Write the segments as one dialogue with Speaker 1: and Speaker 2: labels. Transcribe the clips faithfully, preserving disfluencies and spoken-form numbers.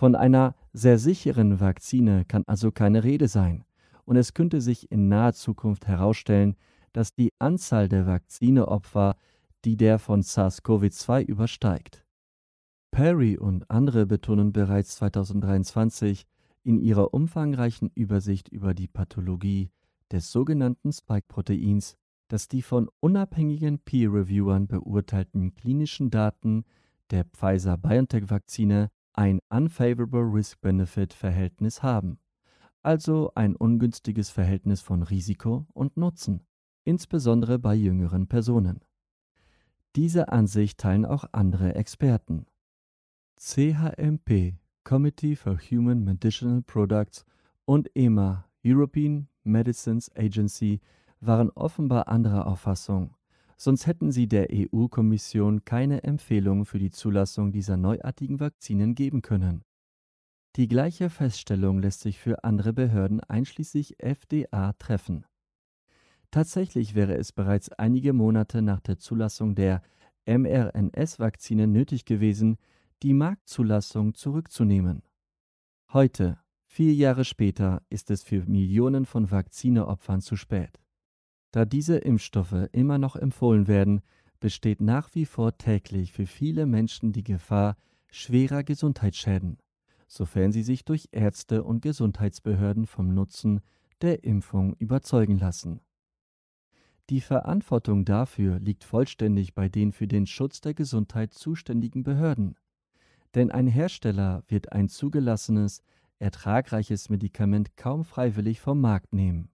Speaker 1: Von einer sehr sicheren Vakzine kann also keine Rede sein. Und es könnte sich in naher Zukunft herausstellen, dass die Anzahl der Vakzineopfer die der von SARS-CoV zwei übersteigt. Perry und andere betonen bereits zweitausenddreiundzwanzig in ihrer umfangreichen Übersicht über die Pathologie des sogenannten Spike-Proteins, dass die von unabhängigen Peer-Reviewern beurteilten klinischen Daten der Pfizer-BioNTech-Vakzine ein Unfavorable Risk-Benefit-Verhältnis haben, also ein ungünstiges Verhältnis von Risiko und Nutzen, insbesondere bei jüngeren Personen. Diese Ansicht teilen auch andere Experten. C H M P, Committee for Human Medicinal Products, und E M A, European Medicines Agency, waren offenbar anderer Auffassung, sonst hätten sie der E U-Kommission keine Empfehlung für die Zulassung dieser neuartigen Vakzinen geben können. Die gleiche Feststellung lässt sich für andere Behörden einschließlich F D A treffen. Tatsächlich wäre es bereits einige Monate nach der Zulassung der M R N S-Vakzine nötig gewesen, die Marktzulassung zurückzunehmen. Heute, vier Jahre später, ist es für Millionen von Vakzineopfern zu spät. Da diese Impfstoffe immer noch empfohlen werden, besteht nach wie vor täglich für viele Menschen die Gefahr schwerer Gesundheitsschäden, sofern sie sich durch Ärzte und Gesundheitsbehörden vom Nutzen der Impfung überzeugen lassen. Die Verantwortung dafür liegt vollständig bei den für den Schutz der Gesundheit zuständigen Behörden. Denn ein Hersteller wird ein zugelassenes, ertragreiches Medikament kaum freiwillig vom Markt nehmen.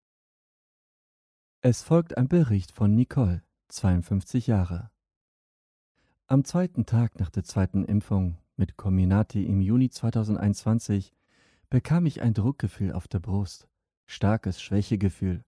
Speaker 1: Es folgt ein Bericht von Nicole, zweiundfünfzig Jahre. Am zweiten Tag nach der zweiten Impfung mit Comirnaty im Juni zweitausendeinundzwanzig bekam ich ein Druckgefühl auf der Brust, starkes Schwächegefühl,